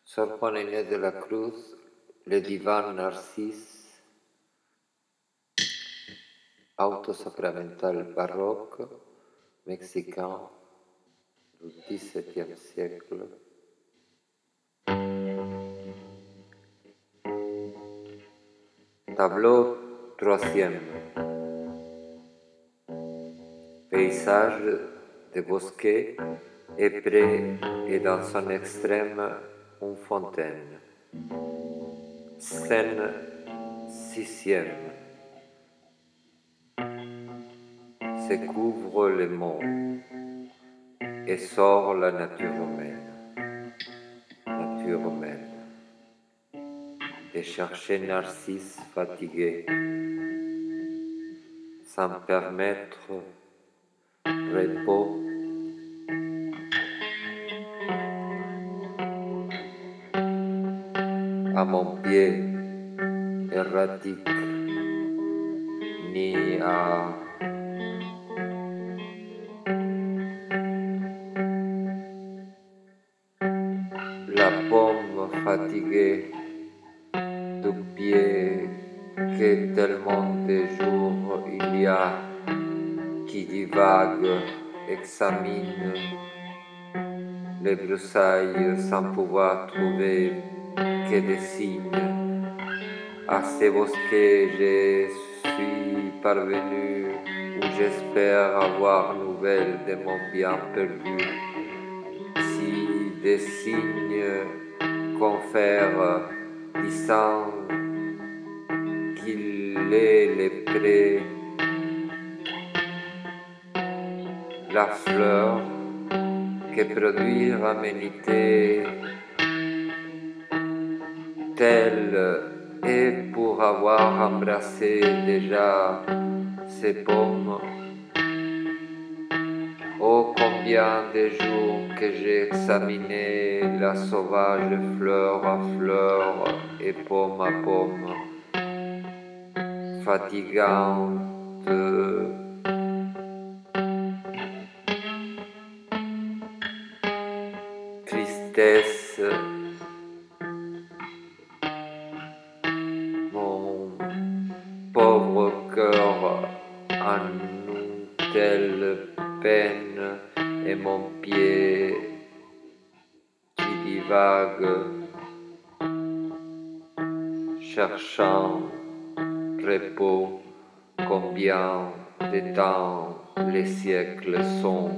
Sor Juana Inés de la Cruz, le divan Narcisse, auto sacramental baroque mexicain du XVIIe siècle. Tableau troisième. Paysage de bosquet et près et dans son extrême une fontaine. Scène sixième. Se couvre le monde et sort la nature humaine. Nature humaine. De chercher Narcisse fatigué, sans permettre repos. À mon pied erratique, ni à la pomme fatiguée du pied que tellement de jours il y a qui divague, examine les broussailles sans pouvoir trouver que des signes. À ces bosquets je suis parvenu où j'espère avoir nouvelle de mon bien perdu. Si des signes confèrent, disant qu'il est le pré, la fleur que produire aménité telle est pour avoir embrassé déjà ces pommes. Oh, combien de jours que j'ai examiné la sauvage fleur à fleur et pomme à pomme, fatigante, tristesse, mon pauvre cœur en une telle peine et mon pied qui divague, cherchant repos. Combien de temps les siècles sont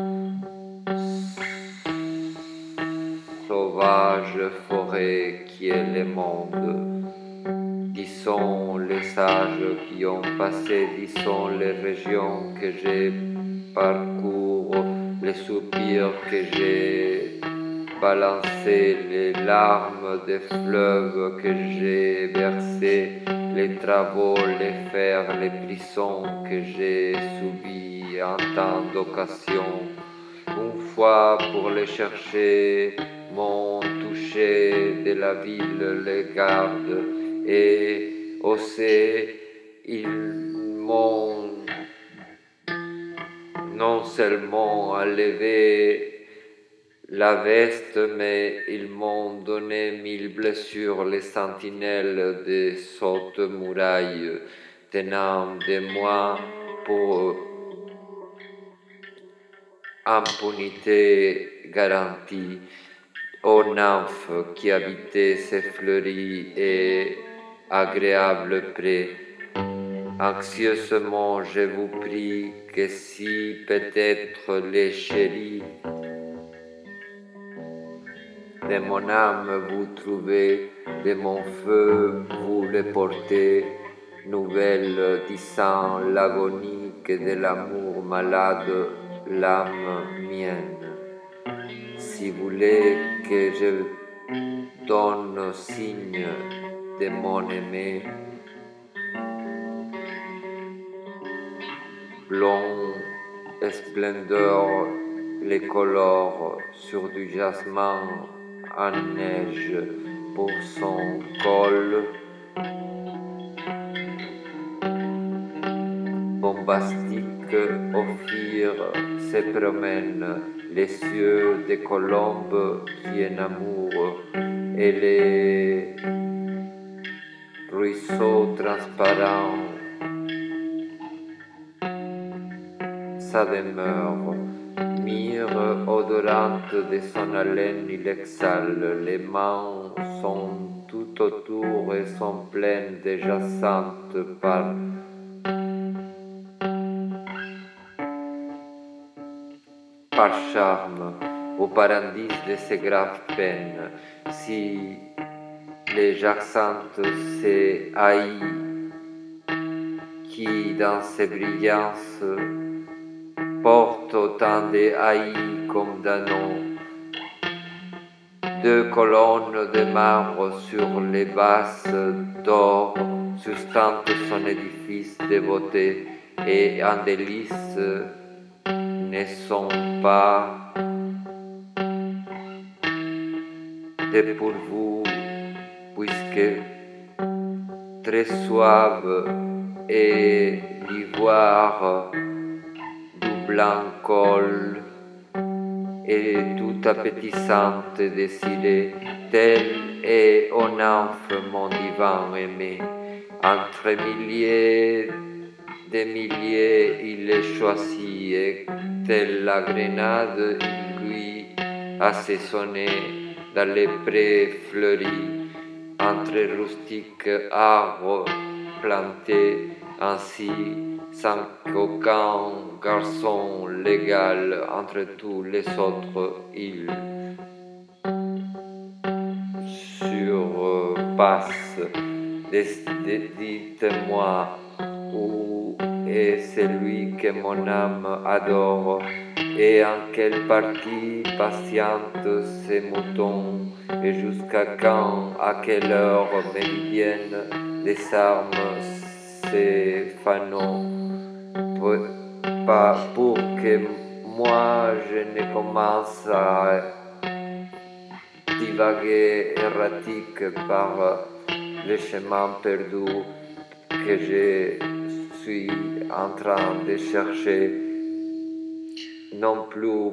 sauvage forêt qui est le monde. Disons les sages qui ont passé, disons les régions que j'ai parcours, les soupirs que j'ai balancés, les larmes des fleuves que j'ai versés, les travaux, les fers, les prisons que j'ai subis en tant d'occasions. Une fois pour les chercher, m'ont touché de la ville les gardes et osé, ils m'ont non seulement enlevé la veste, mais ils m'ont donné 1000 blessures, les sentinelles des hautes murailles, tenant de moi pour impunité garantie. Ô nymphes qui habitez ces fleuris et agréables prés, anxieusement je vous prie que si peut-être les chéris de mon âme vous trouvez, de mon feu vous les portez, nouvelle disant l'agonie que de l'amour malade l'âme mienne. Si vous voulez que je donne signe de mon aimé, blond splendeur les colore sur du jasmin en neige pour son col, bombastique Ophir se promène, les cieux des colombes qui en amour et les ruisseaux transparents. Sa demeure, myrrhe odorante de son haleine, il exhale. Les mains sont tout autour et sont pleines de jacentes par charme, au paradis de ses graves peines. Si les jacentes se haït, qui dans ses brillances porte autant de haïs comme d'anneaux. Deux colonnes de marbre sur les bases d'or sustentent son édifice de beauté et en délices ne sont pas dépourvues puisque très suave et l'ivoire du blanc col et tout appétissante désirée, telle est ô nymphe mon divin aimé. Entre milliers de milliers il est choisi et telle la grenade il lui assaisonné dans les prés fleuris, entre rustiques arbres plantés ainsi sans qu'aucun garçon légal entre tous les autres îles surpasse. Dites-moi où est celui que mon âme adore et en quelle partie patiente ses moutons et jusqu'à quand, à quelle heure méridienne désarme ses fanaux, pour que moi je ne commence à divaguer erratique par les chemins perdus que je suis en train de chercher, non plus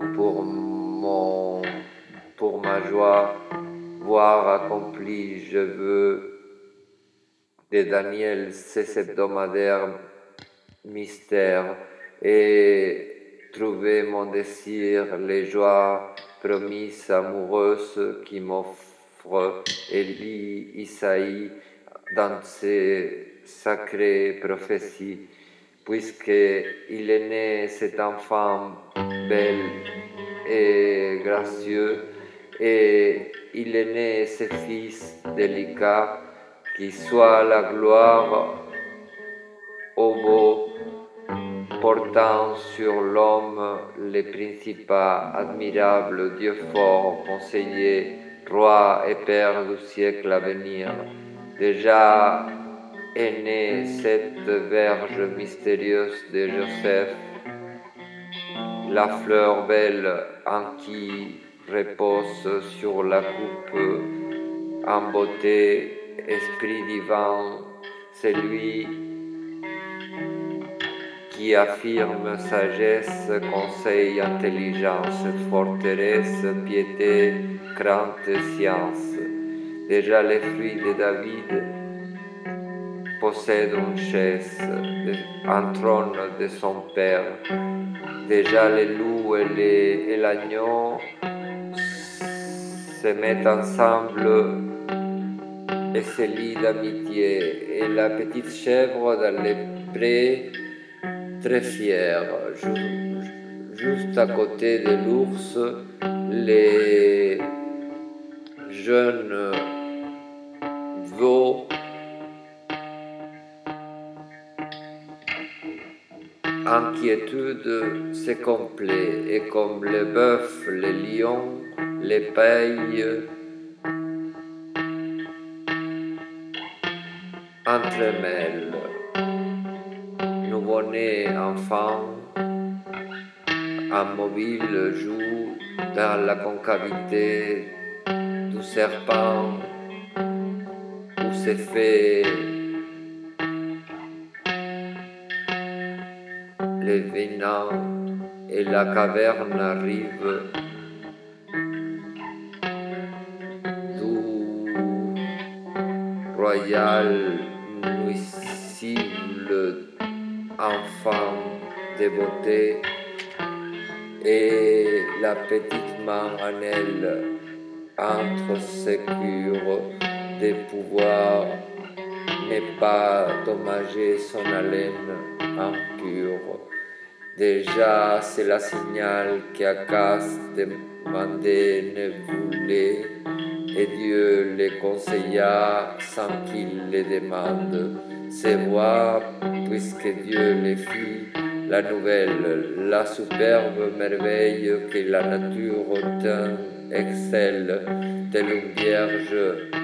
pour ma joie, voir accomplie. Je veux de Daniel ces hebdomadaires mystères et trouver mon désir, les joies promises amoureuses qui m'offre Élie Isaïe dans ses sacrées prophéties, puisqu'il est né cet enfant bel et gracieux, et il est né ce fils délicat, qui soit la gloire au beau, portant sur l'homme les principats admirables, Dieu fort, conseiller, roi et père du siècle à venir. Déjà est née cette verge mystérieuse de Joseph, la fleur belle en qui repose sur la coupe en beauté, esprit divin, celui qui affirme sagesse, conseil, intelligence, forteresse, piété, crainte, science. Déjà les fruits de David possèdent une chaise, un trône de son père. Déjà les loups et l'agneau se mettent ensemble et se lient d'amitié, et la petite chèvre dans les prés, très fière, juste à côté de l'ours, les jeunes veaux inquiétude se complaît, et comme le bœuf, le lion, les pailles entremêlent. Nouveau-né enfant, immobile joue dans la concavité du serpent où se fait le venin, et la caverne arrive d'où royal, nuisible, enfant de beauté, et la petite main en elle, entre sécure de pouvoir ne pas dommager son haleine impure. Déjà, c'est la signal qu'Akas demandait ne voulait, et Dieu les conseilla sans qu'il les demande. Ces voix, puisque Dieu les fit, la nouvelle, la superbe merveille que la nature tint, excelle, telle une vierge,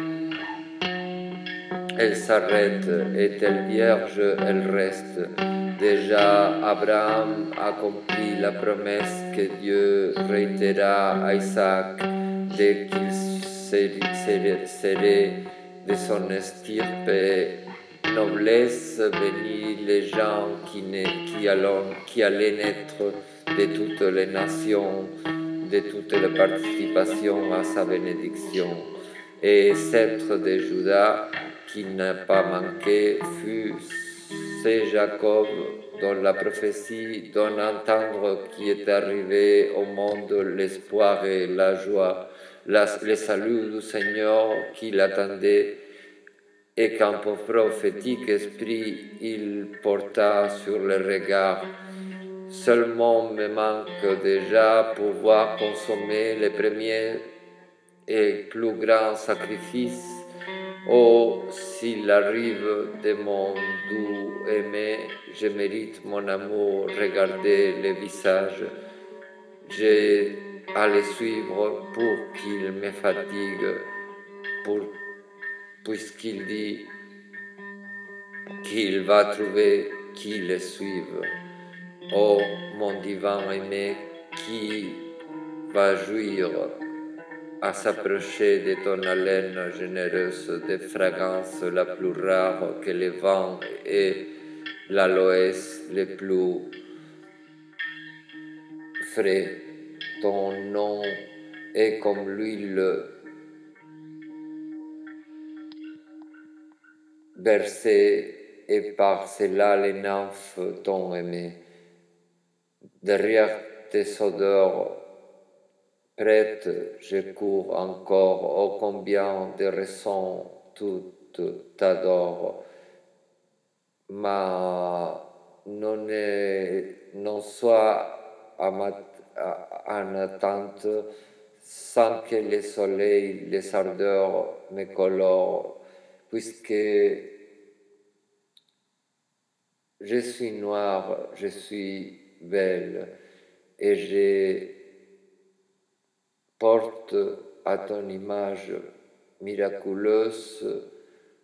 elle s'arrête, et telle vierge, elle reste. Déjà, Abraham accomplit la promesse que Dieu réitéra à Isaac dès qu'il serait de son estirpe noblesse bénit les gens qui allaient naître de toutes les nations, de toutes les participations à sa bénédiction. Et sceptre de Juda, qui n'a pas manqué, fut c'est Jacob, dont la prophétie donne à entendre qu'il est arrivé au monde l'espoir et la joie, le salut du Seigneur qui l'attendait, et qu'un prophétique esprit il porta sur le regard. Seulement me manque déjà pouvoir consommer les premiers et plus grands sacrifices. Oh, s'il arrive de mon doux aimé, je mérite mon amour, regardez le visage. J'ai à le suivre pour qu'il me fatigue, puisqu'il dit qu'il va trouver qui le suive. Oh, mon divin aimé, qui va jouir à s'approcher de ton haleine généreuse de fragrances la plus rare que le vent et l'aloès le plus frais. Ton nom est comme l'huile versée, et par cela les nymphes t'ont aimé. Derrière tes odeurs prête, je cours encore, oh combien de raisons toutes t'adorent, ma non sois en attente, sans que le soleil, les ardeurs me colorent, puisque je suis noire, je suis belle, et je porte à ton image miraculeuse,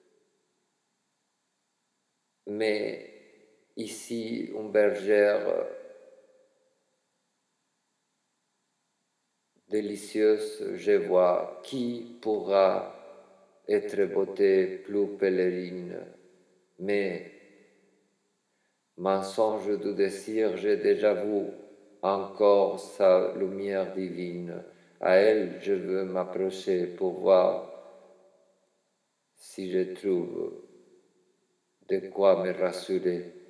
mais ici une bergère délicieuse, je vois, qui pourra être beauté plus pèlerine, mais mensonge du désir, j'ai déjà vu encore sa lumière divine. À elle, je veux m'approcher pour voir si je trouve de quoi me rassurer.